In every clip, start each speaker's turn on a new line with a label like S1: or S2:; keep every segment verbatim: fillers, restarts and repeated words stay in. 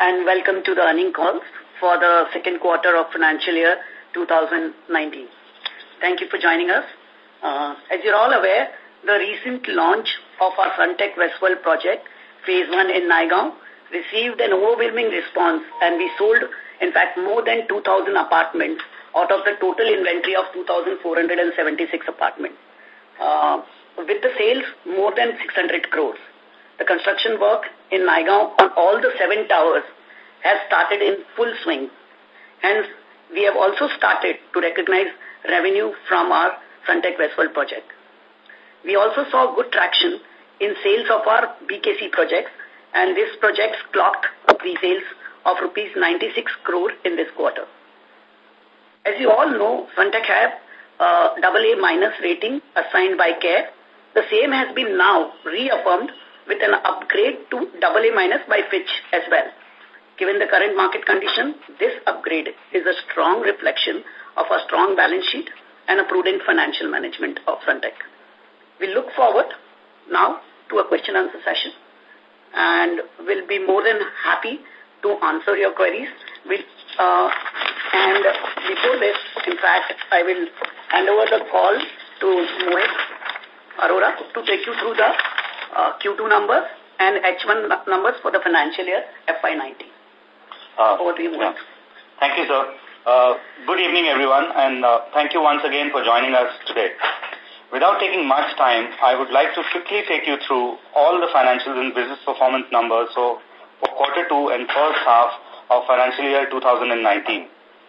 S1: and welcome to the earnings call for the second quarter of financial year two thousand nineteen. Thank you for joining us. Uh, as you're all aware, the recent launch of our Sunteck Westworld project, phase one in Naigaon, received an overwhelming response, and we sold, in fact, more than two thousand apartments out of the total inventory of two thousand four hundred seventy-six apartments. Uh, with the sales, more than six hundred crores. The construction work in Naigaon on all the seven towers has started in full swing. Hence, we have also started to recognize revenue from our Sunteck Westworld project. We also saw good traction in sales of our B K C projects, and this project clocked pre-sales of rupees ninety-six crore in this quarter. As you all know, Sunteck have a double A minus rating assigned by CARE. The same has been now reaffirmed with an upgrade to double A minus by Fitch as well. Given the current market condition, this upgrade is a strong reflection of a strong balance sheet and a prudent financial management of Sunteck. We look forward now to a question and answer session, and will be more than happy to answer your queries. We'll, uh, and before this, in fact, I will hand over the call to Mohit Arora to take you through the uh, Q two numbers and H one numbers for the financial year F Y nineteen.
S2: Uh,
S1: over to you, Mohit.
S2: Yeah. Thank you, sir. Uh, good evening, everyone, and uh, thank you once again for joining us today. Without taking much time, I would like to quickly take you through all the financial and business performance numbers so for quarter two and first half of financial year two thousand nineteen.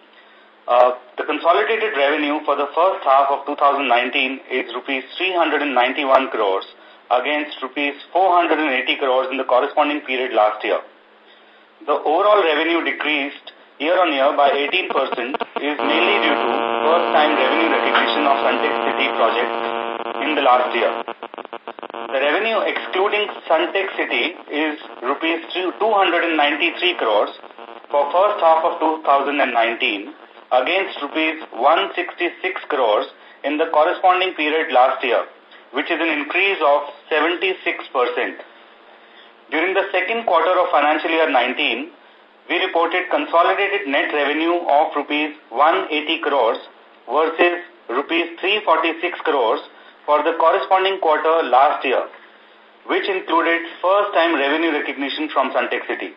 S2: Uh, the consolidated revenue for the first half of two thousand nineteen is rupees three hundred ninety-one crores against rupees four hundred eighty crores in the corresponding period last year. The overall revenue decreased year-on-year by eighteen percent is mainly due to first-time revenue recognition of Sunteck City project in the last year. The revenue excluding Sunteck City is rupees two hundred ninety-three crores for first half of two thousand nineteen against rupees one hundred sixty-six crores in the corresponding period last year, which is an increase of seventy-six percent. During the second quarter of financial year nineteen, we reported consolidated net revenue of rupees one hundred eighty crores versus rupees three hundred forty-six crores for the corresponding quarter last year, which included first-time revenue recognition from Sunteck City.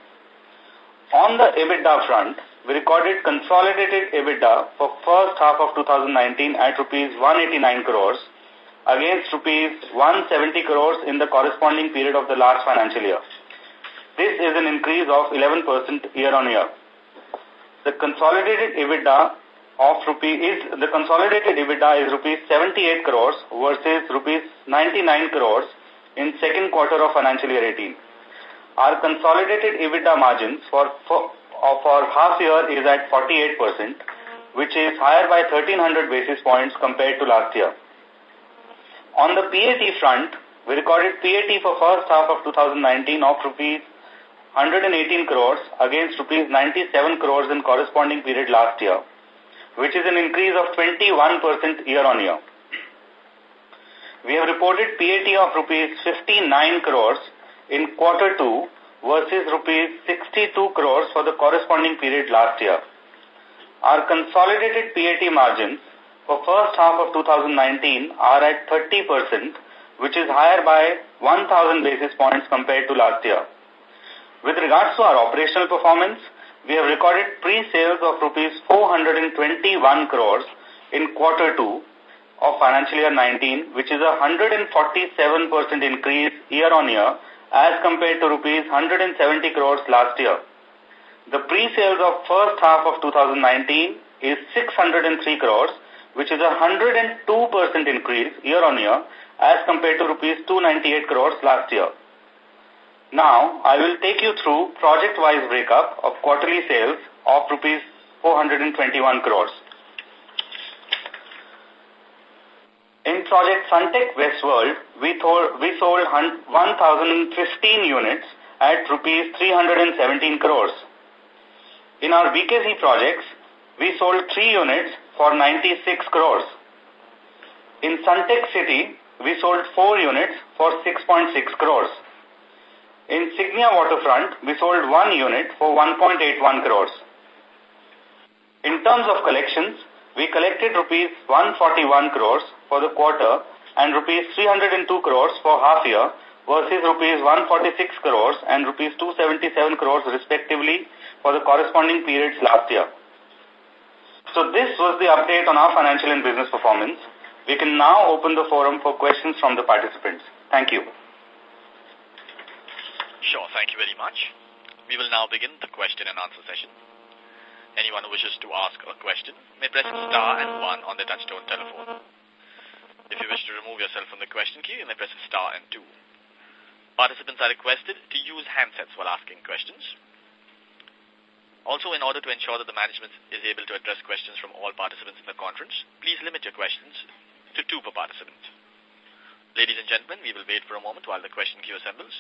S2: On the EBITDA front, we recorded consolidated EBITDA for first half of two thousand nineteen at rupees one hundred eighty-nine crores against rupees one hundred seventy crores in the corresponding period of the last financial year. This is an increase of eleven percent year-on-year. The consolidated EBITDA of rupee is the consolidated EBITDA is rupees seventy-eight crores versus rupees ninety-nine crores in second quarter of financial year eighteen. Our consolidated EBITDA margins for for, for half year is at forty-eight percent, which is higher by thirteen hundred basis points compared to last year. On the P A T front, we recorded P A T for first half of two thousand nineteen of rupees one hundred eighteen crores against rupees ninety-seven crores in corresponding period last year, which is an increase of twenty-one percent year-on-year. We have reported P A T of rupees fifty-nine crores in quarter two versus rupees sixty-two crores for the corresponding period last year. Our consolidated P A T margins for first half of two thousand nineteen are at thirty percent, which is higher by one thousand basis points compared to last year. With regards to our operational performance, we have recorded pre-sales of rupees four hundred twenty-one crores in quarter two of financial year nineteen, which is a one hundred forty-seven percent increase year-on-year as compared to rupees one hundred seventy crores last year. The pre-sales of first half of two thousand nineteen is six hundred three crores, which is a one hundred two percent increase year-on-year as compared to rupees two hundred ninety-eight crores last year. Now, I will take you through project-wise breakup of quarterly sales of rupees four hundred twenty-one crores. In project Sunteck Westworld, we, we sold one thousand fifteen units at rupees three hundred seventeen crores. In our B K C projects, we sold three units for ninety-six crores. In Sunteck City, we sold four units for six point six crores. In Signia Waterfront, we sold one unit for one point eight one crores. In terms of collections, we collected rupees one hundred forty-one crores for the quarter and rupees three hundred two crores for half year versus rupees one hundred forty-six crores and rupees two hundred seventy-seven crores respectively for the corresponding periods last year. So this was the update on our financial and business performance. We can now open the forum for questions from the participants. Thank you.
S3: Sure, thank you very much. We will now begin the question and answer session. Anyone who wishes to ask a question may press star and one on the touchtone telephone. If you wish to remove yourself from the question queue, you may press star and two. Participants are requested to use handsets while asking questions. Also, in order to ensure that the management is able to address questions from all participants in the conference, please limit your questions to two per participant. Ladies and gentlemen, we will wait for a moment while the question queue assembles.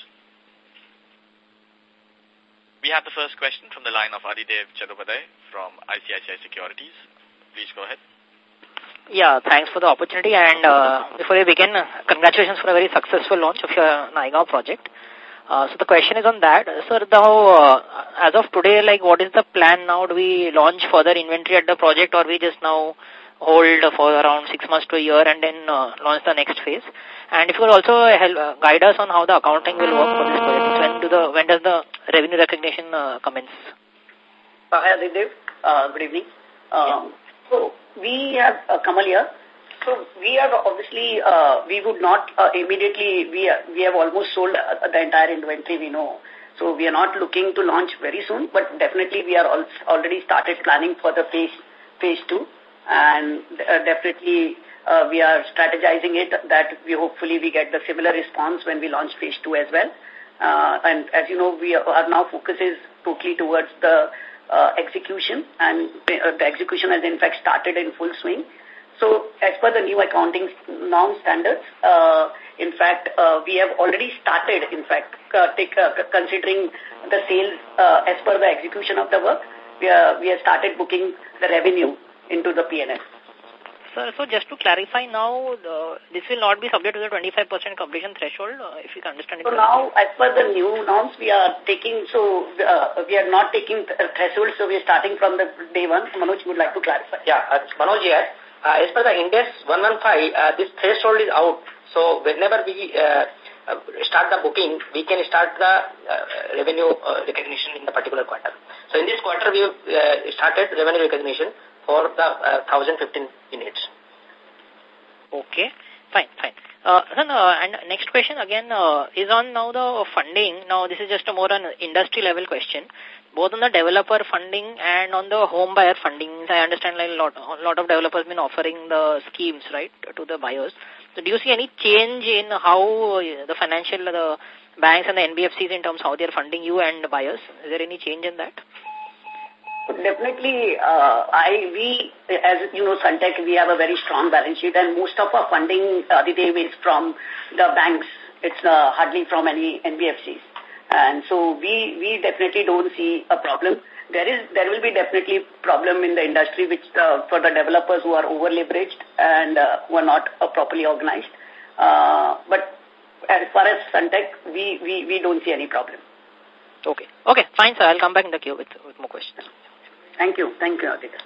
S3: We have the first question from the line of Adidev Chattopadhyay from I C I C I Securities. Please go ahead.
S4: Yeah, thanks for the opportunity. And uh, before we begin, congratulations for a very successful launch of your Naigaon project. Uh, so the question is on that. Sir, now, uh, as of today, like, what is the plan now? Do we launch further inventory at the project, or we just now hold for around six months to a year and then uh, launch the next phase? And if you could also help uh, guide us on how the accounting will work for this project. When do the when does the revenue recognition uh, commence?
S1: Uh, hi, Adidev. Uh, good evening. Um, so we have uh, Kamal here. So we are obviously, uh, we would not uh, immediately, we, are, we have almost sold uh, the entire inventory we know. So we are not looking to launch very soon, but definitely we are al already started planning for the phase, phase two. And uh, definitely uh, we are strategizing it that we hopefully we get the similar response when we launch phase two as well. Uh, and as you know, we are, our now focus is totally towards the uh, execution, and uh, the execution has in fact started in full swing. So, as per the new accounting norm standards, uh, in fact, uh, we have already started, in fact, uh, take, uh, considering the sales uh, as per the execution of the work, we, are, we have started booking the revenue into the P and L.
S4: So, so just to clarify now, the, this will not be subject to the twenty-five percent completion threshold, uh, if you can understand it.
S1: So now, as per the new norms, we are taking, so uh, we are not taking th threshold, so we are starting from the day one. Manoj would like to clarify.
S5: Yeah, uh, Manoj here. Uh, as per the Ind A S one fifteen, uh, this threshold is out. So whenever we uh, uh, start the booking, we can start the uh, revenue uh, recognition in the particular quarter. So in this quarter, we have uh, started revenue recognition for the uh, one thousand fifteen units.
S4: Okay, fine, fine. Uh, then, uh, and next question again uh, is on now the funding. Now this is just a more an industry level question. Both on the developer funding and on the home buyer funding. I understand like a lot, a lot of developers been offering the schemes, right, to the buyers. So do you see any change in how the financial, the banks and the N B F Cs in terms of how they are funding you and the buyers? Is there any change in that?
S1: Definitely, uh, I, we, as you know, Sunteck, we have a very strong balance sheet, and most of our funding, uh, the day is from the banks. It's uh, hardly from any N B F Cs. And so we, we definitely don't see a problem. There is, there will be definitely problem in the industry which uh, for the developers who are over leveraged and uh, who are not uh, properly organized. Uh, but as far as Sunteck, we, we, we don't see any problem.
S4: Okay. Okay, fine, sir. I'll come back in the queue with, with more questions.
S1: Thank you. Thank you, Aditya.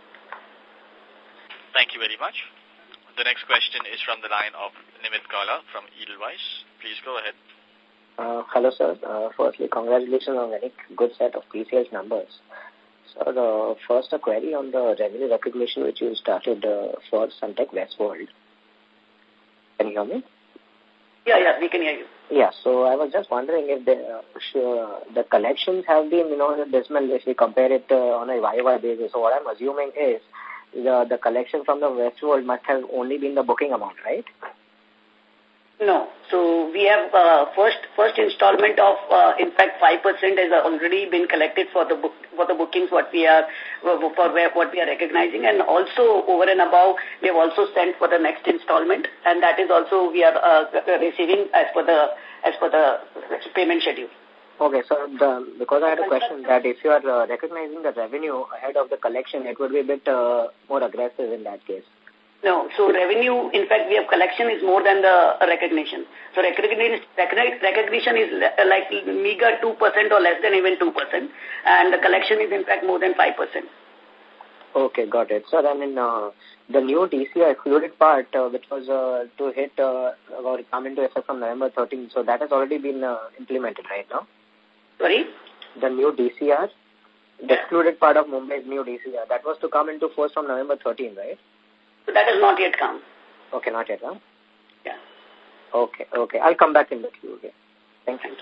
S3: Thank you very much. The next question is from the line of Nimit Kala from Edelweiss. Please go ahead.
S6: Uh, hello, sir. Uh, firstly, congratulations on a very good set of pre-sales numbers. So, the first a query on the revenue recognition which you started uh, for Sunteck Westworld. Can you hear me?
S1: Yeah, yeah, we can hear you.
S6: Yeah, so I was just wondering if the, uh, sure, the collections have been, you know, dismal if we compare it uh, on a Y O Y basis. So, what I'm assuming is the, the collection from the Westworld must have only been the booking amount, right?
S1: No. So we have uh, first first installment of uh, in fact five percent has already been collected for the book for the bookings what we are for what we are recognizing, and also over and above we have also sent for the next installment, and that is also we are uh, receiving as per the as per the payment schedule.
S6: Okay, so the, because I had a question that if you are uh, recognizing the revenue ahead of the collection, it would be a bit uh, more aggressive in that case.
S1: No, so revenue, in fact, we have collection is more than the recognition. So recognition, recognition is like meager two percent or less than even two percent. And the collection is, in fact, more than five percent.
S6: Okay, got it. Sir, I mean, uh, the new D C R excluded part, uh, which was uh, to hit uh, or come into effect from November thirteenth, so that has already been uh, implemented right now?
S1: Sorry?
S6: The new D C R, the yeah. excluded part of Mumbai's new D C R, that was to come into force from November thirteenth, right?
S1: So that has not yet come.
S6: Okay, not yet, huh?
S1: Yeah.
S6: Okay, okay. I'll come back in the queue again. Thank you.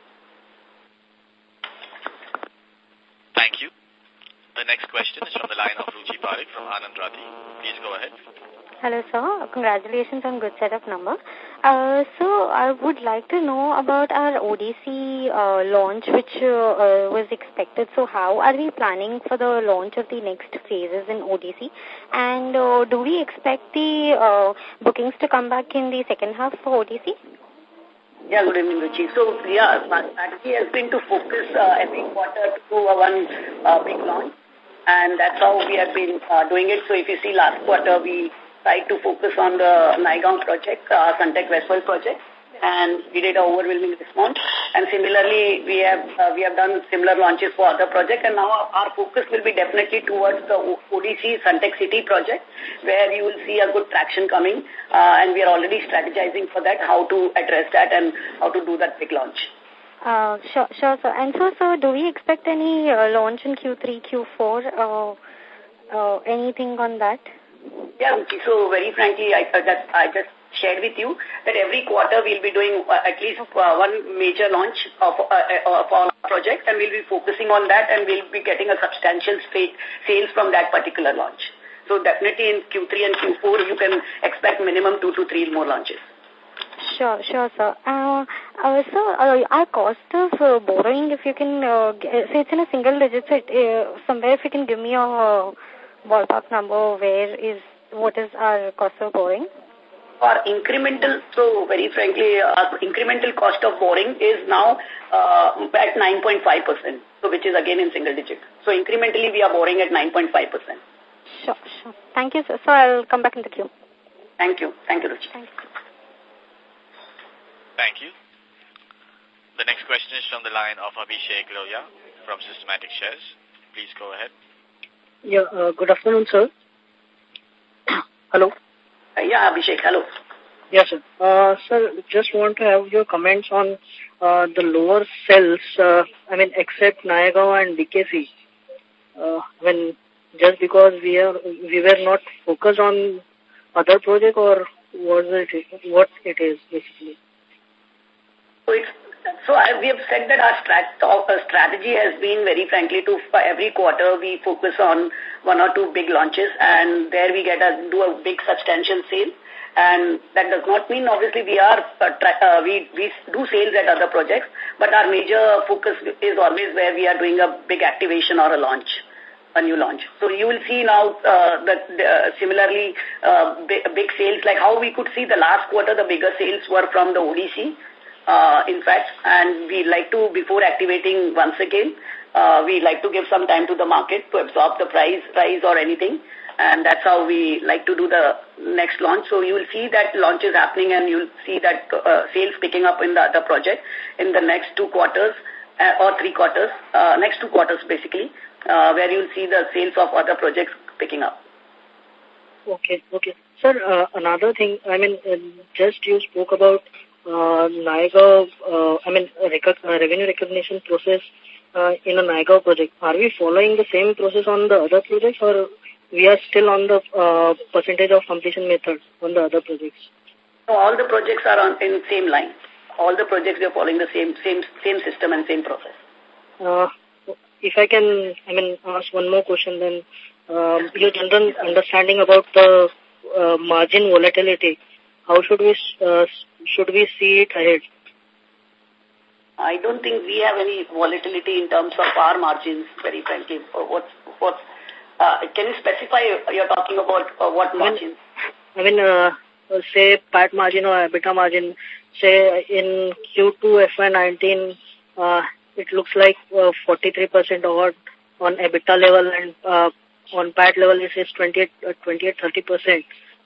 S3: Thank you. The next question is from the line of Ruchi Parekh from Anand Rathi. Please go ahead.
S7: Hello, sir. Congratulations on good set of number. Uh, so, I would like to know about our O D C uh, launch, which uh, uh, was expected. So, how are we planning for the launch of the next phases in O D C? And uh, do we expect the uh, bookings to come back in the second half for O D C?
S1: Yeah, good evening, Ruchi. So, yeah, my strategy has been to focus uh, every quarter to uh, one uh, big launch. And that's how we have been uh, doing it. So, if you see last quarter, we tried to focus on the Naigaon project, uh, Sunteck Westworld project, and we did an overwhelming response. And similarly, we have uh, we have done similar launches for other projects, and now our, our focus will be definitely towards the O D C Sunteck City project, where you will see a good traction coming, uh, and we are already strategizing for that, how to address that and how to do that big launch.
S7: Uh, sure, sure, sir. And so, sir, do we expect any uh, launch in Q three, Q four, uh, uh, anything on that?
S1: Yeah, so very frankly, I, uh, that I just shared with you that every quarter we'll be doing uh, at least uh, one major launch of, uh, of our project, and we'll be focusing on that, and we'll be getting a substantial sales from that particular launch. So definitely in Q three and Q four, you can expect minimum two to three more launches.
S7: Sure, sure, sir. Uh, uh, so, uh, our cost of uh, borrowing, if you can, uh, say it's in a single digit, so it, uh, somewhere if you can give me a uh, ballpark number, where is, what is our cost of borrowing?
S1: Our incremental, so very frankly, our incremental cost of borrowing is now uh, at nine point five percent, so which is again in single digit. So incrementally we are borrowing at nine point five percent.
S7: Sure, sure. Thank you, sir. So I'll come back in the queue.
S1: Thank you. Thank you, Ruchi.
S7: Thank you.
S3: Thank you. The next question is from the line of Abhishek Loya from Systematic Shares. Please go ahead.
S8: Yeah, uh, good afternoon, sir. Hello.
S1: Uh, yeah, Abhishek, hello.
S8: Yes, sir. Uh, sir, just want to have your comments on uh, the lower sales, uh, I mean, except Naigaon and B K C. Uh, when just because we are we were not focused on other project, or was it what it is basically?
S1: So, it's, so I, we have said that our strat, our strategy has been, very frankly, to for every quarter we focus on one or two big launches, and there we get a do a big substantial sale. And that does not mean, obviously, we are uh, tra uh, we we do sales at other projects, but our major focus is always where we are doing a big activation or a launch, a new launch. So you will see now uh, that uh, similarly uh, big, big sales, like how we could see the last quarter, the bigger sales were from the O D C. Uh, in fact, and we like to, before activating once again, uh, we like to give some time to the market to absorb the price rise or anything. And that's how we like to do the next launch. So you will see that launch is happening, and you'll see that uh, sales picking up in the other project in the next two quarters uh, or three quarters, uh, next two quarters basically, uh, where you'll see the sales of other projects picking up.
S8: Okay, okay. Sir, uh, another thing, I mean, uh, just you spoke about Uh, Naigaon, uh, I mean, rec uh, revenue recognition process uh, in a Naigaon project. Are we following the same process on the other projects, or we are still on the uh, percentage of completion method on the other projects?
S1: So all the projects are on in same line. All the projects we are following the same same same system and same process.
S8: Uh, if I can, I mean, ask one more question, then um, your general understanding about the uh, margin volatility. How should we uh, should we see it ahead?
S1: I don't think we have any volatility in terms of our margins, very frankly. What, what, uh, can you specify, you're talking about uh, what margins?
S8: I mean, I mean uh, say P A T margin or EBITDA margin, say in Q two F Y nineteen, uh, it looks like uh, forty-three percent odd on EBITDA level, and uh, on P A T level it is twenty-eight, thirty percent.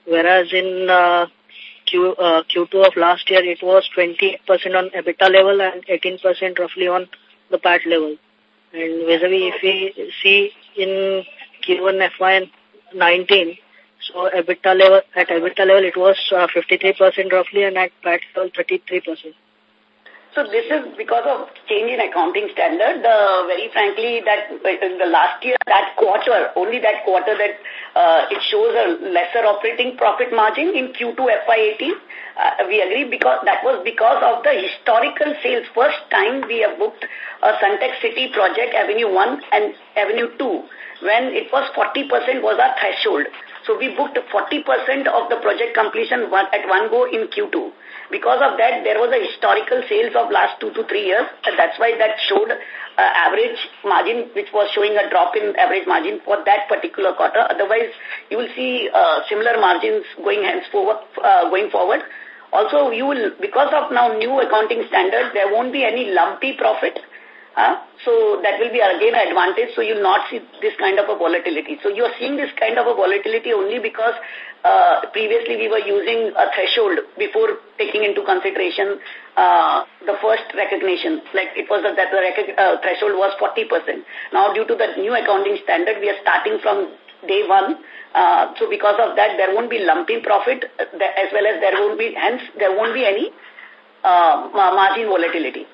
S8: whereas in uh, Q, uh, Q two of last year it was twenty-eight percent on EBITDA level and eighteen percent roughly on the P A T level. And vis-a-vis if we see in Q one F Y nineteen, so EBITDA level, at EBITDA level it was uh, fifty-three percent roughly and at P A T level thirty-three percent.
S1: So this is because of change in accounting standard. Uh, very frankly, that in the last year, that quarter, only that quarter that uh, it shows a lesser operating profit margin in Q two F Y eighteen. Uh, we agree because that was because of the historical sales. First time we have booked a Sunteck City project, Avenue one and Avenue two, when it was forty percent was our threshold. So we booked forty percent of the project completion one, at one go in Q two. Because of that, there was a historical sales of last two to three years. And that's why that showed uh, average margin, which was showing a drop in average margin for that particular quarter. Otherwise, you will see uh, similar margins going henceforward, uh, going forward. Also, you will, because of now new accounting standards, there won't be any lumpy profit. Uh, so that will be again an advantage. So you'll not see this kind of a volatility. So you're seeing this kind of a volatility only because uh, previously we were using a threshold before taking into consideration uh, the first recognition. Like it was a, that the rec uh, threshold was forty percent. Now due to the new accounting standard, we are starting from day one. Uh, so because of that, there won't be lumpy profit as well as there won't be, hence there won't be any uh, margin volatility.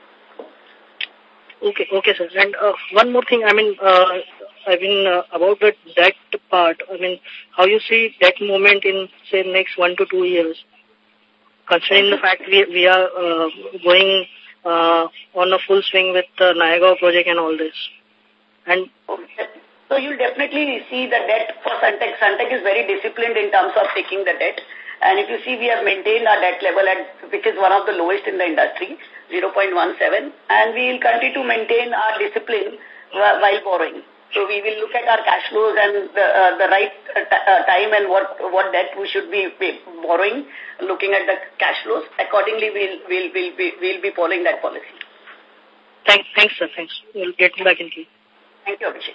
S8: Okay, okay, sir. And uh, one more thing, I mean, uh, I mean, uh, about the debt part, I mean, how you see debt movement in, say, next one to two years, considering the fact we, we are uh, going uh, on a full swing with the Naigaon project and all this. And
S1: so you'll definitely see the debt for Sunteck. Sunteck is very disciplined in terms of taking the debt. And if you see, we have maintained our debt level, at which is one of the lowest in the industry, zero point one seven, and we will continue to maintain our discipline while borrowing. So we will look at our cash flows and the, uh, the right uh, time and what what debt we should be borrowing, looking at the cash flows. Accordingly, we'll we'll we'll be we'll be following that policy.
S8: Thanks, thanks, sir. Thanks. We'll get back in queue.
S1: Thank you, Abhishek.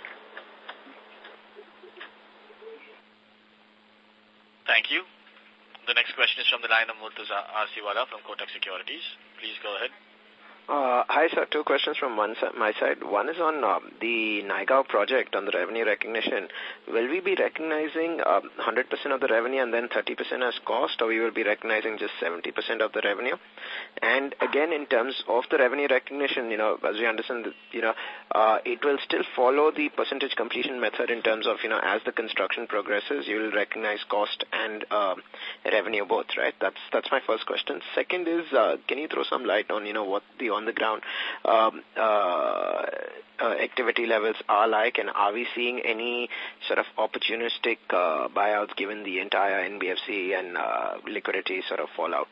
S3: Thank you. The next question is from the line of Murtuza Arsiwala from Kotak Securities. Please go ahead.
S9: Uh, hi, sir. Two questions from one my side. One is on um, the Naigaon project on the revenue recognition. Will we be recognizing um, one hundred percent of the revenue and then thirty percent as cost, or we will be recognizing just seventy percent of the revenue? And again, in terms of the revenue recognition, you know, as we understand, you know, uh, it will still follow the percentage completion method in terms of, you know, as the construction progresses, you will recognize cost and uh, revenue both, right? That's that's my first question. Second is, uh, can you throw some light on, you know, what the on the ground um, uh, uh, activity levels are like, and are we seeing any sort of opportunistic uh, buyouts given the entire N B F C and uh, liquidity sort of fallout?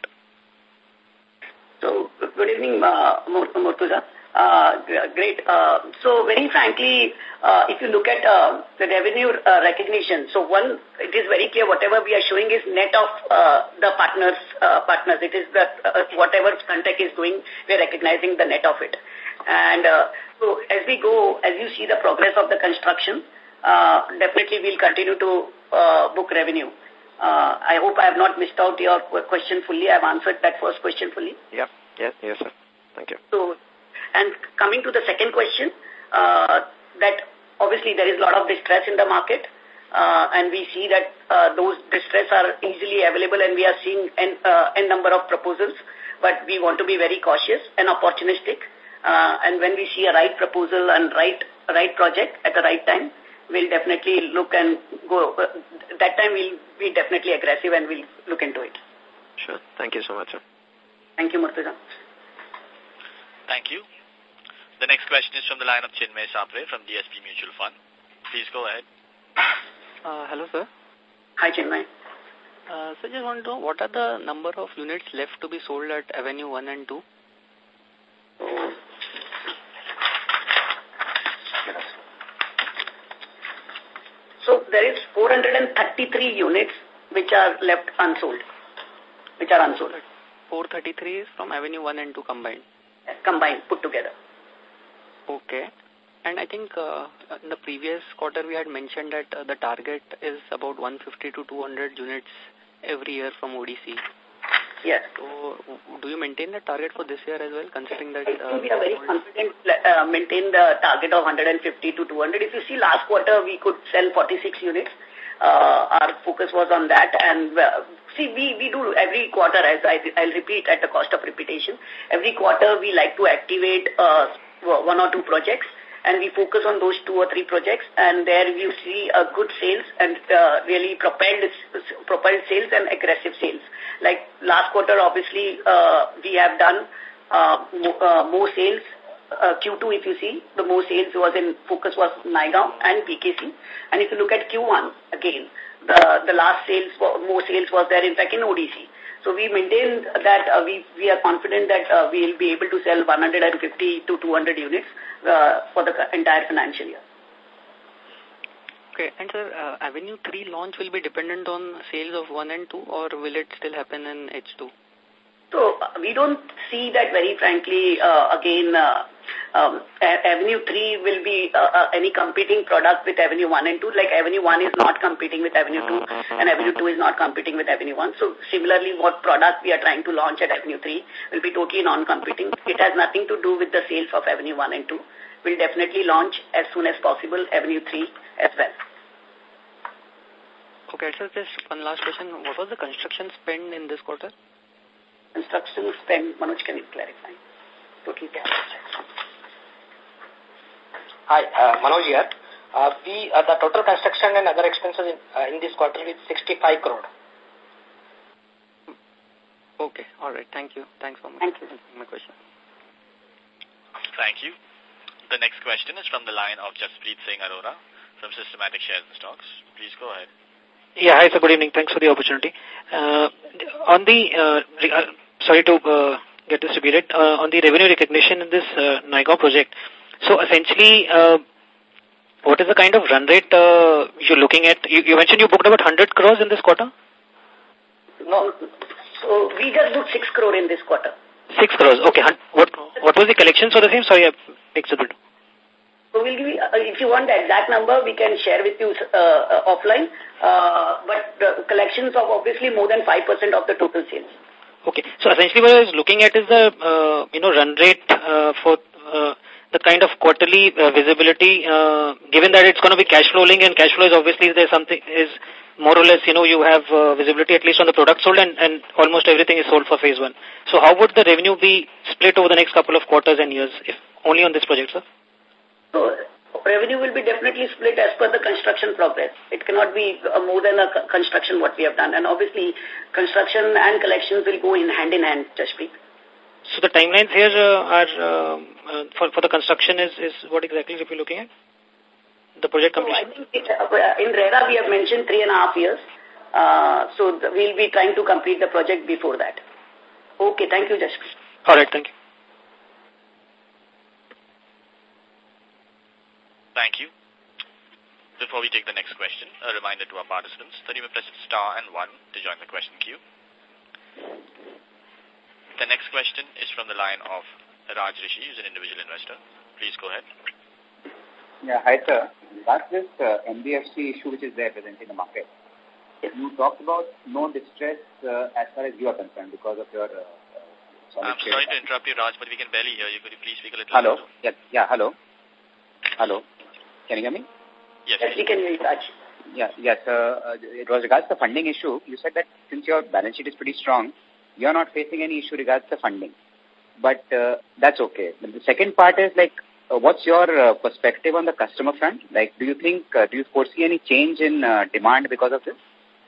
S1: So, good evening, uh, Murtuza. Uh, great. Uh, so, very frankly, uh, if you look at uh, the revenue uh, recognition, so one, it is very clear whatever we are showing is net of uh, the partners. Uh, partners. It is the uh, whatever Sunteck is doing, we are recognizing the net of it. And uh, so, as we go, as you see the progress of the construction, uh, definitely we'll continue to uh, book revenue. Uh, I hope I have not missed out your question fully. I have answered that first question fully.
S9: Yep. Yes. Yes, sir. Thank you.
S1: So. And coming to the second question, uh, that obviously there is a lot of distress in the market, uh, and we see that uh, those distress are easily available, and we are seeing n, uh, n number of proposals, but we want to be very cautious and opportunistic, uh, and when we see a right proposal and right right project at the right time, we'll definitely look and go. Uh, that time we'll be definitely aggressive and we'll look into it.
S9: Sure. Thank you so much, sir.
S1: Thank you, Murtuza.
S3: Thank you. The next question is from the line of Chinmay Sapre from D S P Mutual Fund. Please go ahead.
S10: Uh, hello, sir.
S1: Hi, Chinmay.
S10: Uh, so just want to know, what are the number of units left to be sold at Avenue one and two?
S1: So there is four hundred thirty-three units which are left unsold, which are unsold.
S10: four thirty-three is from Avenue one and two combined?
S1: Combined, put together.
S10: Okay. And I think uh, in the previous quarter we had mentioned that uh, the target is about one fifty to two hundred units every year from O D C.
S1: Yes.
S10: So, do you maintain the target for this year as well, considering that...
S1: Uh, we are very confident uh, maintain the target of one hundred fifty to two hundred. If you see last quarter, we could sell forty-six units. Uh, our focus was on that. And uh, see, we, we do every quarter, as I, I'll repeat at the cost of repetition, every quarter we like to activate uh, one or two projects. And we focus on those two or three projects, and there you see a good sales and uh, really propelled, propelled sales and aggressive sales. Like last quarter, obviously, uh, we have done uh, more, uh, more sales. Uh, Q two, if you see, the more sales was in focus was Naigaon and B K C. And if you look at Q one, again, the, the last sales, more sales was there, in fact, in O D C. So we maintain that uh, we, we are confident that uh, we will be able to sell one hundred fifty to two hundred units uh, for the entire financial year.
S10: Okay, and sir, uh, Avenue three launch will be dependent on sales of one and two, or will it still happen in H two?
S1: So uh, we don't see that, very frankly, uh, again, uh, um, Avenue three will be uh, uh, any competing product with Avenue one and two. Like Avenue one is not competing with Avenue two and Avenue two is not competing with Avenue one. So similarly, what product we are trying to launch at Avenue three will be totally non-competing. It has nothing to do with the sales of Avenue one and two. We'll definitely launch as soon as possible Avenue three as well.
S10: Okay, so just one last question. What was the construction spend in this quarter?
S1: Construction spend, Manoj, can you clarify? Total cash.
S5: Hi, uh, Manoj here. Uh, we, uh, the total construction and other expenses in, uh, in this quarter is sixty-five crore.
S10: Okay, all right. Thank you. Thanks for my,
S1: Thank you.
S10: my question.
S3: Thank you. The next question is from the line of Jasprit Singh Arora from Systematic Shares and Stocks. Please go ahead.
S11: Yeah, hi, sir. Good evening. Thanks for the opportunity. Uh, on the, uh, uh, sorry to uh, get this repeated, uh, on the revenue recognition in this uh, Naigaon project. So essentially, uh, what is the kind of run rate uh, you're looking at? You, you mentioned you booked about one hundred crores in this quarter?
S1: No. So we just booked six crore in this quarter.
S11: Six crores. Okay. What what was the collections for the same? Sorry, I mixed a bit.
S1: So we'll give you, uh, if you want the exact number, we can share with you uh, uh, offline. Uh, but the collections of obviously more than five percent of the total sales.
S11: Okay. So essentially what I was looking at is the, uh, you know, run rate uh, for uh, the kind of quarterly uh, visibility, uh, given that it's going to be cash flow linked, and cash flow is obviously there's something is more or less, you know, you have uh, visibility at least on the product sold, and, and almost everything is sold for phase one. So how would the revenue be split over the next couple of quarters and years, if only on this project, sir?
S1: So revenue will be definitely split as per the construction progress. It cannot be uh, more than a construction what we have done. And obviously, construction and collections will go in hand in hand, Jashpreet.
S11: So the timelines here uh, are, uh, uh, for, for the construction is, is what exactly if you're looking at? The project completion?
S1: So I think it, uh, in RERA we have mentioned three and a half years. Uh, so the, we'll be trying to complete the project before that. Okay, thank you, Jashpreet.
S11: All right, thank you.
S3: Thank you. Before we take the next question, a reminder to our participants that you may press star and one to join the question queue. The next question is from the line of Raj Rishi, who's an individual investor. Please go ahead.
S12: Yeah, hi sir. That's this uh, N B F C issue which is there present in the market. You talked about no distress uh, as far as you are concerned because of your... Uh,
S3: I'm sorry to interrupt you, Raj, but we can barely hear you. Could you please speak a little
S12: Hello?
S3: louder?
S12: Yeah, yeah, hello. Hello. Can you hear me?
S3: Yes,
S1: yes we can hear you, Raj.
S12: Yeah, yes. Uh, it was regards to the funding issue. You said that since your balance sheet is pretty strong, you are not facing any issue regards to funding. But uh, that's okay. But the second part is like, uh, what's your uh, perspective on the customer front? Like, do you think, uh, do you foresee any change in uh, demand because of this?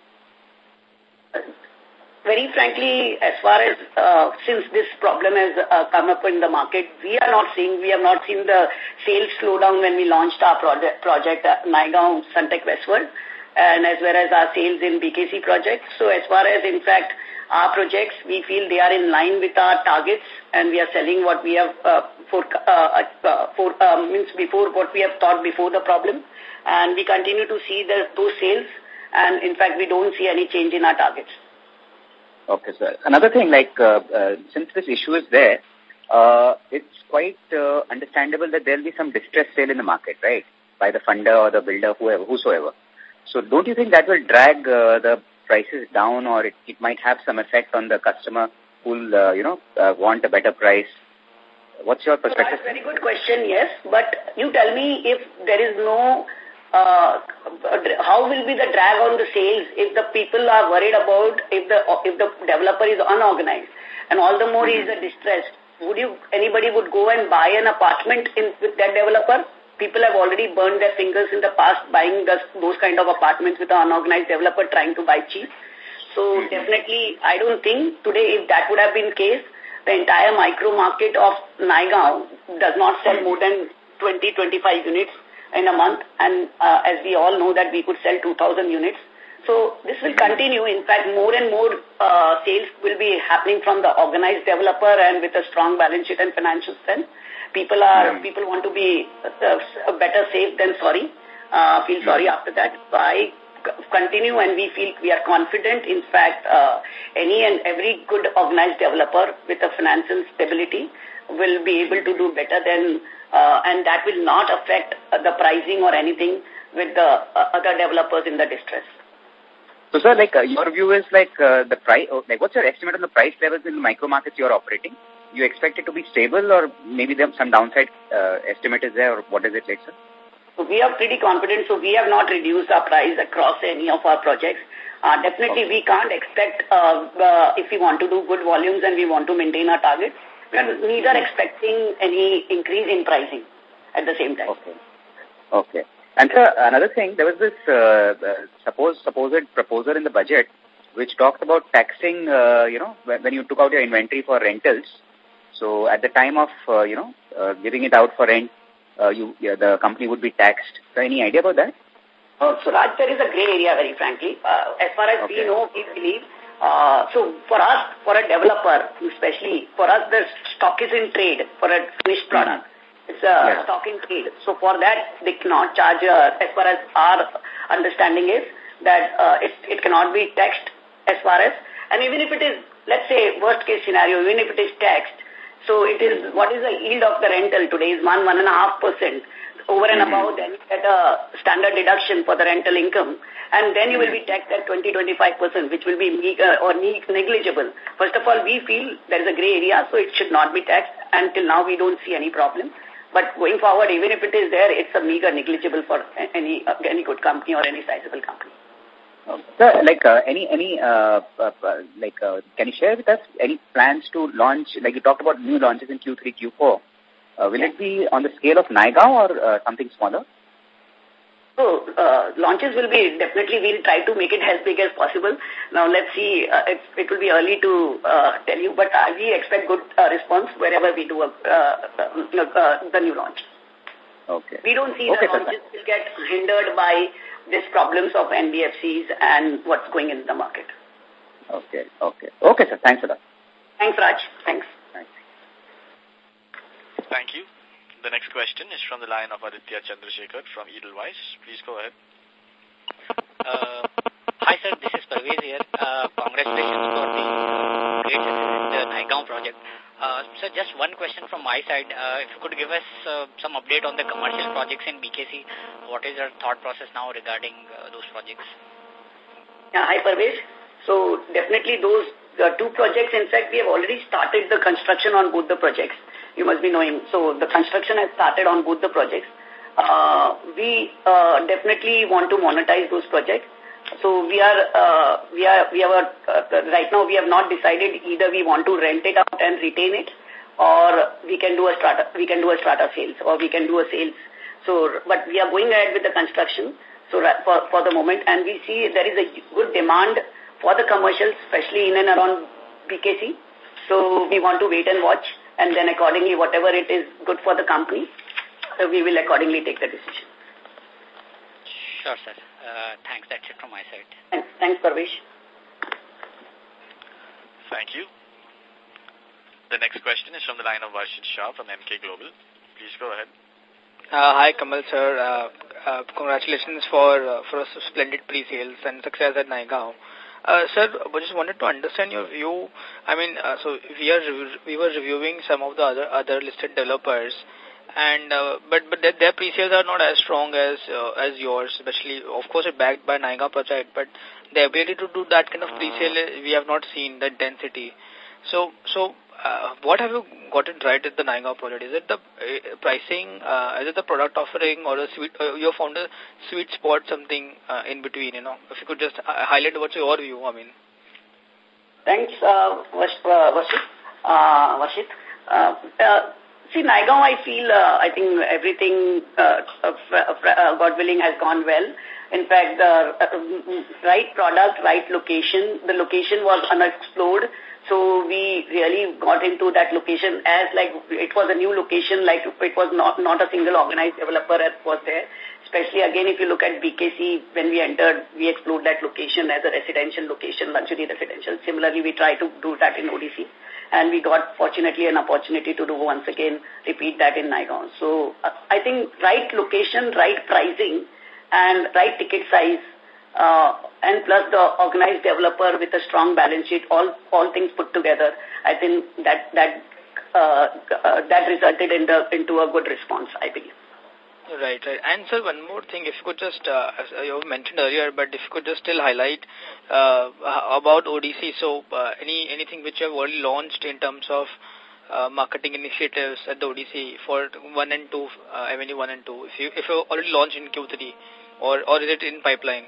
S1: Very frankly, as far as, uh, since this problem has uh, come up in the market, we are not seeing, we have not seen the sales slow down when we launched our project, project uh, Naigaon Sunteck Westworld, and as well as our sales in B K C project. So as far as, in fact, our projects, we feel they are in line with our targets, and we are selling what we have, uh, for, uh, uh, for uh, means before what we have thought before the problem, and we continue to see the, those sales, and in fact, we don't see any change in our targets.
S12: Okay, sir. Another thing, like, uh, uh, since this issue is there, uh, it's quite uh, understandable that there will be some distress sale in the market, right? By the funder or the builder, whoever, whosoever. So don't you think that will drag uh, the prices down, or it, it might have some effect on the customer who'll, uh, you know, uh, want a better price? What's your perspective?
S1: So that's a very good question, yes. But you tell me if there is no, uh, how will be the drag on the sales if the people are worried about if the if the developer is unorganized, and all the more mm-hmm. he is a distressed. Would you, anybody would go and buy an apartment in with that developer? People have already burned their fingers in the past buying this, those kind of apartments with an unorganized developer trying to buy cheap. So mm-hmm. definitely, I don't think today if that would have been the case, the entire micro market of Naigaon does not sell more than twenty, twenty-five units in a month. And uh, as we all know that we could sell two thousand units. So this will continue. In fact, more and more uh, sales will be happening from the organized developer and with a strong balance sheet and financial strength. People are mm. people want to be uh, better safe than sorry. Uh, feel mm. sorry after that. So I continue and we feel we are confident. In fact, uh, any and every good organized developer with a financial stability will be able to do better than, uh, and that will not affect uh, the pricing or anything with the uh, other developers in the distress.
S12: So, sir, like, uh, your view is like uh, the price, like, what's your estimate on the price levels in the micro markets you're operating? You expect it to be stable, or maybe there some downside uh, estimate is there, or what is it like, sir?
S1: So we are pretty confident, so we have not reduced our price across any of our projects. Uh, definitely, okay. we can't expect, uh, uh, if we want to do good volumes and we want to maintain our targets, we are neither mm-hmm. expecting any increase in pricing at the same time.
S12: Okay. Okay. And uh, another thing, there was this uh, uh, suppose, supposed proposal in the budget which talked about taxing, uh, you know, when, when you took out your inventory for rentals. So at the time of, uh, you know, uh, giving it out for rent, uh, you yeah, the company would be taxed. So any idea about that?
S1: Oh, so Raj, there is a gray area, very frankly. Uh, as far as okay. we know, we believe, uh, so for us, for a developer, especially, for us, the stock is in trade for a finished product. Mm-hmm. It's a yeah. stock in trade. So for that, they cannot charge, uh, as far as our understanding is, that uh, it, it cannot be taxed as far as, and even if it is, let's say, worst case scenario, even if it is taxed, so it is, what is the yield of the rental today is one, one and a half percent over and mm-hmm. above, then you get a standard deduction for the rental income, and then you will be taxed at twenty to twenty-five percent, which will be meager or negligible. First of all, we feel there is a gray area, so it should not be taxed. Until now, we don't see any problem. But going forward, even if it is there, it's a meager, negligible for any uh, any good company or any sizable company.
S12: Um, sir, like uh, any any uh, uh, like uh, can you share with us any plans to launch? Like you talked about new launches in Q three, Q four. Uh, will yeah. it be on the scale of Naigaon or uh, something smaller?
S1: So uh, launches will be definitely. We'll try to make it as big as possible. Now let's see. Uh, it, it will be early to uh, tell you, but uh, we expect good uh, response wherever we do a, uh, uh, the new launch.
S12: Okay.
S1: We don't see
S12: okay,
S1: the launches will get hindered by these problems of N B F Cs and what's going in the market.
S12: Okay. Okay. Okay, sir. Thanks a lot.
S1: Thanks, Raj. Thanks.
S12: Thanks.
S3: Thank you. The next question is from the line of Aditya Chandrasekhar from Edelweiss. Please go ahead.
S4: Uh, hi, sir. This is Parvez here. Uh, congratulations for the great success in the Naigaon project. Uh, sir, just one question from my side. Uh, if you could give us uh, some update on the commercial projects in B K C. What is your thought process now regarding uh, those projects?
S1: Yeah, hi, Parvez. So, definitely those uh, two projects, in fact, we have already started the construction on both the projects. You must be knowing. So the construction has started on both the projects. Uh, we uh, definitely want to monetize those projects. So we are, uh, we are, we have a, uh, right now we have not decided either we want to rent it out and retain it, or we can do a strata, we can do a strata sales, or we can do a sales. So, but we are going ahead with the construction. So for for the moment, and we see there is a good demand for the commercials, especially in and around B K C. So we want to wait and watch. And then accordingly, whatever it is good for the company, so we will accordingly take the decision.
S4: Sure, sir. Uh, thanks. That's it from my side.
S1: Thanks, thanks Parvesh.
S3: Thank you. The next question is from the line of Varshit Shah from M K Global. Please go ahead.
S13: Uh, hi, Kamal, sir. Uh, uh, congratulations for uh, for a splendid pre-sales and success at Naigaon. Uh, sir, I just wanted to understand your view. I mean, uh, so we are we were reviewing some of the other other listed developers, and uh, but but their, their pre-sales are not as strong as uh, as yours, especially of course it's backed by Naigaon project, but the ability to do that kind of pre-sale we have not seen that density. So so uh, what have you got it right at the Naigaon project? Is it the uh, pricing? Uh, is it the product offering, or a sweet? Uh, you found a sweet spot, something uh, in between? You know, if you could just uh, highlight what's your view. I mean,
S1: thanks, uh, Vash, uh, Vashit. Uh, Vashit. Uh, uh, See, Naigaon, I feel, uh, I think everything, uh, uh, God willing, has gone well. In fact, the uh, right product, right location, the location was unexplored. So we really got into that location as like it was a new location, like it was not, not a single organized developer that was there. Especially again, if you look at B K C, when we entered, we explored that location as a residential location, luxury residential. Similarly, we try to do that in O D C. And we got, fortunately, an opportunity to do once again, repeat that in Naigaon. So uh, I think right location, right pricing, and right ticket size, uh, and plus the organized developer with a strong balance sheet, all all things put together, I think that that uh, uh, that resulted in the into a good response, I believe.
S13: Right, right. And sir, one more thing, if you could just, uh, as you mentioned earlier, but if you could just still highlight uh, about O D C. So uh, any anything which you have already launched in terms of uh, marketing initiatives at the O D C for one and two, uh, Avenue one and two, if you if you already launched in Q three, or or is it in pipeline?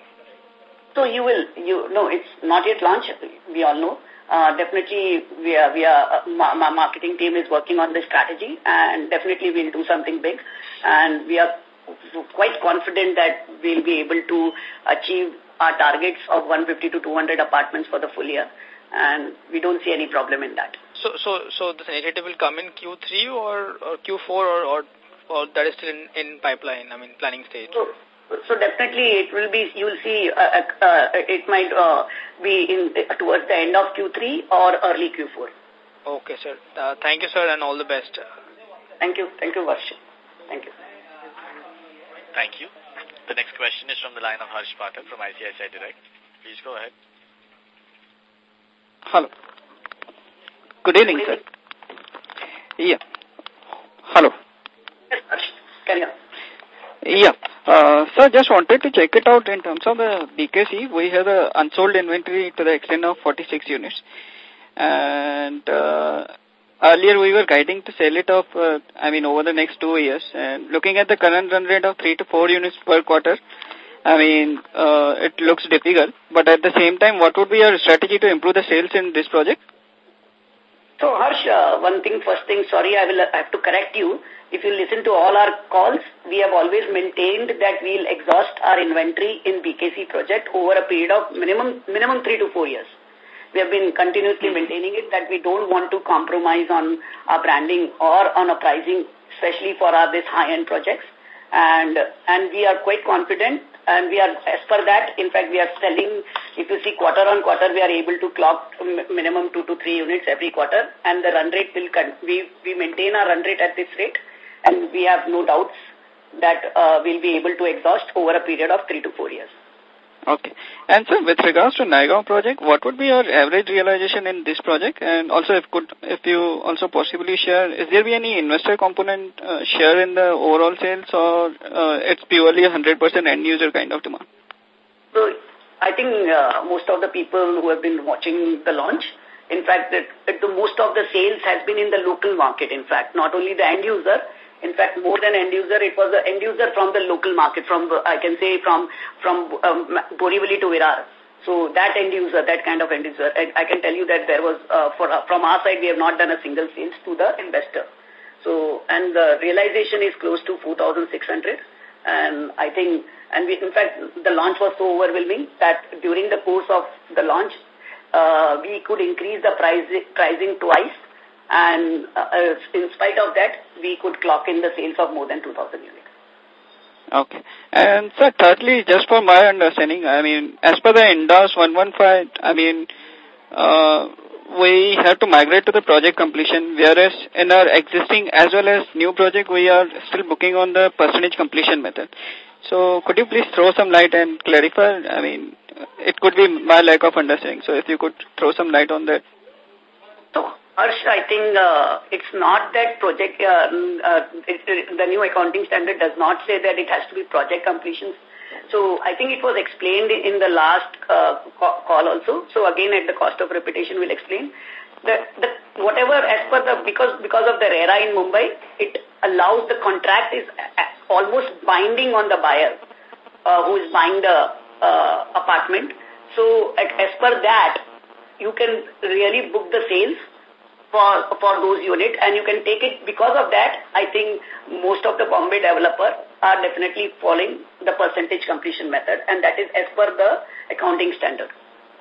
S1: So you will, you no, it's not yet launched, we all know. Uh, definitely, we are, we are, uh, my, my marketing team is working on this strategy, and definitely we'll do something big. And we are quite confident that we'll be able to achieve our targets of one fifty to two hundred apartments for the full year. And we don't see any problem in that.
S13: So, so, so this initiative will come in Q three or, or Q four, or, or, or that is still in, in pipeline, I mean, planning stage?
S1: So, So definitely it will be, you will see, uh, uh, it might uh, be in uh, towards the end of Q three or early Q four.
S13: Okay, sir. Uh, thank you, sir, and all the best.
S1: Thank you. Thank you, Varsh. Thank you.
S3: Thank you. The next question is from the line of Harsh Pathak from I C I C I Direct. Please go ahead.
S14: Hello. Good evening, sir. Yeah. Hello.
S1: Yes, Harsh. Carry on.
S14: Yeah. Uh, sir, just wanted to check it out in terms of the B K C. We have a unsold inventory to the extent of forty-six units. And uh, earlier we were guiding to sell it off, uh, I mean, over the next two years. And looking at the current run rate of three to four units per quarter, I mean, uh, it looks difficult. But at the same time, what would be your strategy to improve the sales in this project?
S1: So, Harsh, uh, one thing, first thing, sorry, I will have to correct you. If you listen to all our calls, we have always maintained that we'll exhaust our inventory in B K C project over a period of minimum minimum three to four years. We have been continuously maintaining it that we don't want to compromise on our branding or on our pricing, especially for our this high-end projects. And and we are quite confident, and we are, as per that, in fact, we are selling, if you see quarter on quarter, we are able to clock minimum two to three units every quarter, and the run rate will, we, we maintain our run rate at this rate. And we have no doubts that uh, we'll be able to exhaust over a period of three to four years.
S14: Okay. And sir, with regards to Naigaon project, what would be your average realization in this project? And also, if could, if you also possibly share, is there be any investor component uh, share in the overall sales, or uh, it's purely a one hundred percent end user kind of demand?
S1: So, I think uh, most of the people who have been watching the launch, in fact, that, that the most of the sales has been in the local market. In fact, not only the end user. In fact, more than end user, it was the end user from the local market, from, I can say, from from um, Borivali to Virar. So that end user, that kind of end user, I, I can tell you that there was, uh, for uh, from our side, we have not done a single sales to the investor. So, and the realization is close to four thousand six hundred. And I think, and we, in fact, the launch was so overwhelming that during the course of the launch, uh, we could increase the price, pricing twice. And uh, in spite of that, we could clock in the sales of more than two thousand units.
S14: Okay. And sir, thirdly, just for my understanding, I mean, as per the Indus one one five, I mean, uh, we have to migrate to the project completion, whereas in our existing as well as new project, we are still booking on the percentage completion method. So could you please throw some light and clarify? I mean, it could be my lack of understanding. So if you could throw some light on that.
S1: So, Harsh, I think uh, it's not that project, uh, uh, it, it, the new accounting standard does not say that it has to be project completions. So I think it was explained in the last uh, call also. So again, at the cost of repetition, we'll explain that the, whatever as per the, because, because of the RERA in Mumbai, it allows the contract is almost binding on the buyer uh, who is buying the uh, apartment. So as per that, you can really book the sales for for those units, and you can take it. Because of that, I think most of the Bombay developers are definitely following the percentage completion method, and that is as per the accounting standard.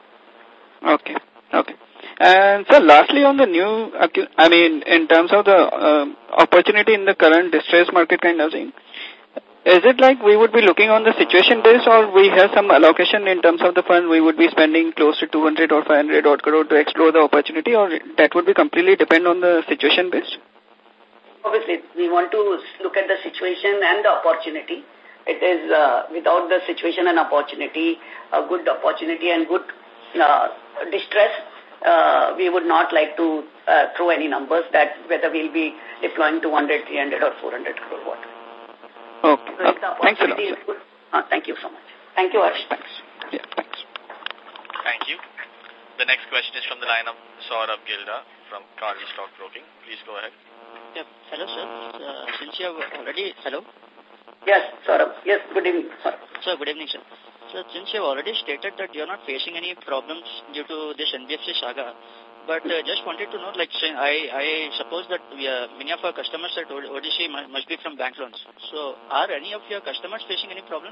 S14: Okay, okay. And so lastly on the new, I mean, in terms of the um, opportunity in the current distress market kind of thing, is it like we would be looking on the situation base, or we have some allocation in terms of the fund we would be spending close to two hundred or five hundred odd crore to explore the opportunity, or that would be completely depend on the situation base?
S1: Obviously, we want to look at the situation and the opportunity. It is uh, without the situation and opportunity, a good opportunity and good uh, distress, uh, we would not like to uh, throw any numbers that whether we'll be deploying two hundred, three hundred or four hundred crore what.
S14: Okay.
S1: So
S14: okay. Thanks a lot.
S1: Uh, thank you so much. Thank you, Harsh.
S14: Thanks. Yeah, thanks.
S3: Thank you. The next question is from the line of Saurabh Gilda from Cardinal Stock Broking. Please go ahead.
S15: Yeah. Hello, sir. Uh, since you have already... Hello?
S1: Yes, Saurabh. Yes, good evening. Saurabh.
S15: Sir, good evening, sir. So, since you have already stated that you are not facing any problems due to this N B F C saga, but uh, just wanted to know, like, I, I suppose that we are, many of our customers at O D C must be from bank loans. So, are any of your customers facing any problems?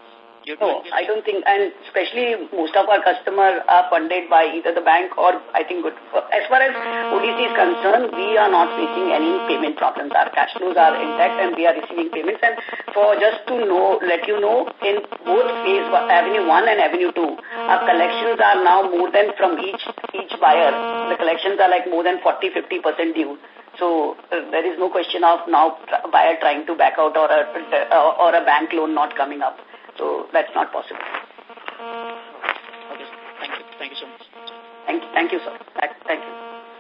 S1: No, I don't think, and especially most of our customers are funded by either the bank or I think good. As far as O D C is concerned, we are not facing any payment problems. Our cash flows are intact and we are receiving payments. And for just to know, let you know, in both phase Avenue one and Avenue two, our collections are now more than from each each buyer. The collections are like more than forty to fifty percent due. So uh, there is no question of now buyer trying to back out or a, uh, or a bank loan not coming up. So that's not possible.
S15: Okay, thank you. Thank you so much.
S1: Thank you, thank you, sir. Thank you.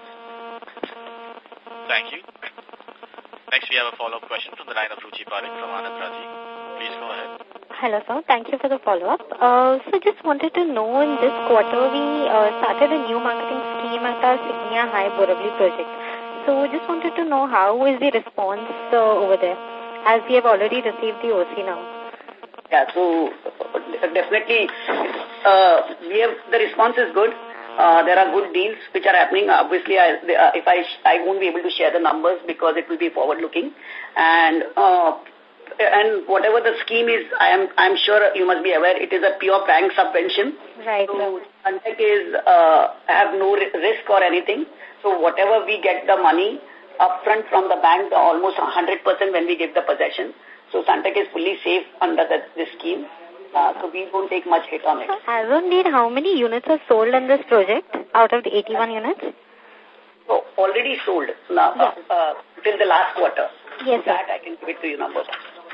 S3: Thank you. Next, we have a follow-up question from the line of Ruchi Parekh from Anand Rathi. Please go ahead.
S7: Hello, sir. Thank you for the follow-up. Uh, so just wanted to know, in this quarter, we uh, started a new marketing scheme at our Signia High Borivali project. So just wanted to know how is the response uh, over there, as we have already received the O C now.
S1: Yeah, so definitely uh, we have, the response is good. Uh, there are good deals which are happening. Obviously, I, uh, if I I won't be able to share the numbers because it will be forward-looking, and uh, and whatever the scheme is, I am I'm sure you must be aware it is a pure bank subvention.
S7: Right.
S1: So Sunteck is uh, have no risk or anything. So whatever we get the money upfront from the bank, the almost one hundred percent when we give the possession. So Sunteck is fully safe under the, this scheme. Uh, so we won't take much hit on it.
S7: So as on date, how many units are sold in this project out of the eighty-one units?
S1: So already sold now,
S7: yes.
S1: uh, uh, till the last quarter.
S7: Yes,
S1: so that I can give it to you numbers.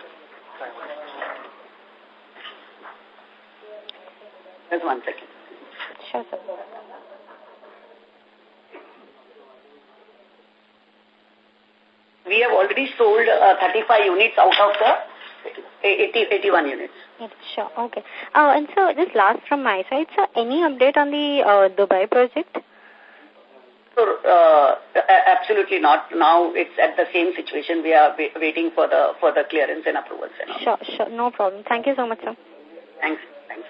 S1: Just one second.
S7: Sure, sir.
S1: We have already sold uh, thirty-five units out of the eighty, eighty-one units.
S7: Sure, okay. Uh, and so just last from my side, so any update on the uh, Dubai project?
S1: So, uh, absolutely not. Now it's at the same situation. We are waiting for the for the clearance and approvals. And all.
S7: Sure, sure. No problem. Thank you so much, sir.
S1: Thanks. Thanks.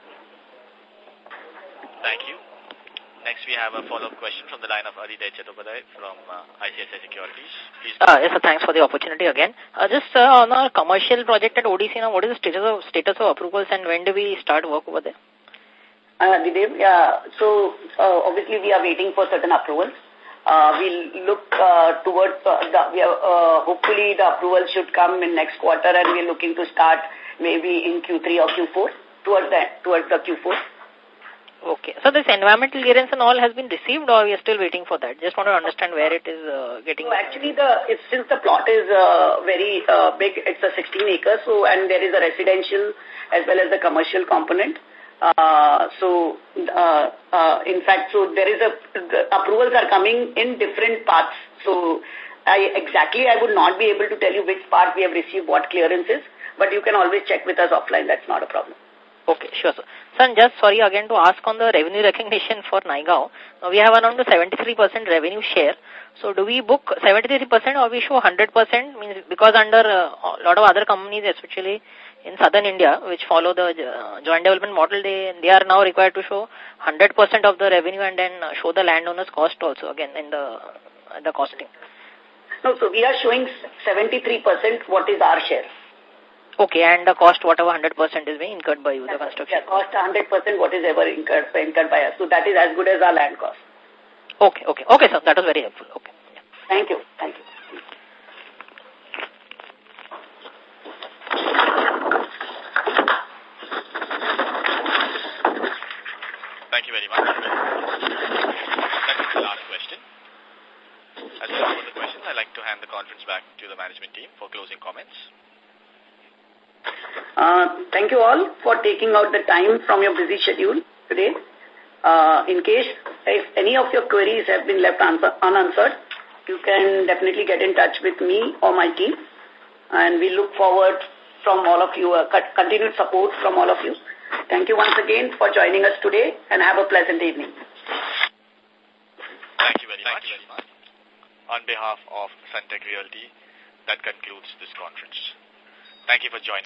S3: Thank you. Next, we have a follow-up question from the line of Aditya Chattopadhyay from uh, I C I C I Securities. Please
S4: uh, yes, sir. Thanks for the opportunity again. Uh, just uh, on our commercial project at O D C now, what is the status of status of approvals and when do we start work over there?
S1: Uh, Didev, yeah. So uh, obviously we are waiting for certain approvals. Uh, we'll look uh, towards uh, the. We are, uh, hopefully the approval should come in next quarter, and we're looking to start maybe in Q three or Q four towards the towards the Q four.
S4: Okay. So this environmental clearance and all has been received, or we are still waiting for that? Just want to understand where it is uh, getting...
S1: So actually, the it's, since the plot is uh, very uh, big, it's a sixteen acres, so and there is a residential as well as the commercial component. Uh, so, uh, uh, in fact, so there is a, the approvals are coming in different parts. So, I exactly, I would not be able to tell you which part we have received what clearances, but you can always check with us offline. That's not a problem.
S4: Okay, sure, sir. Sir, and just sorry again to ask on the revenue recognition for Naigaon. Now, we have around the seventy-three percent revenue share. So, do we book seventy-three percent or we show one hundred percent? Means because under uh, a lot of other companies, especially in southern India, which follow the uh, joint development model, they they are now required to show one hundred percent of the revenue and then uh, show the landowner's cost also again in the uh, the costing.
S1: No, so we are showing seventy-three percent what is our share.
S4: Okay, and the cost, whatever one hundred percent is being incurred by you, the construction.
S1: Yeah, cost one hundred percent what is ever incurred, incurred by us. So that is as good as our land cost.
S4: Okay, okay. Okay, sir. That was very helpful. Okay. Yeah.
S1: Thank you. Thank you.
S3: Thank you very much. That is the last question. As we have the questions, I'd like to hand the conference back to the management team for closing comments.
S1: Uh, thank you all for taking out the time from your busy schedule today. Uh, in case if any of your queries have been left answer, unanswered, you can definitely get in touch with me or my team. And we look forward from all of you, uh, continued support from all of you. Thank you once again for joining us today and have a pleasant evening.
S3: Thank you very, Thank much. you very much. On behalf of Sunteck Realty, that concludes this conference. Thank you for joining.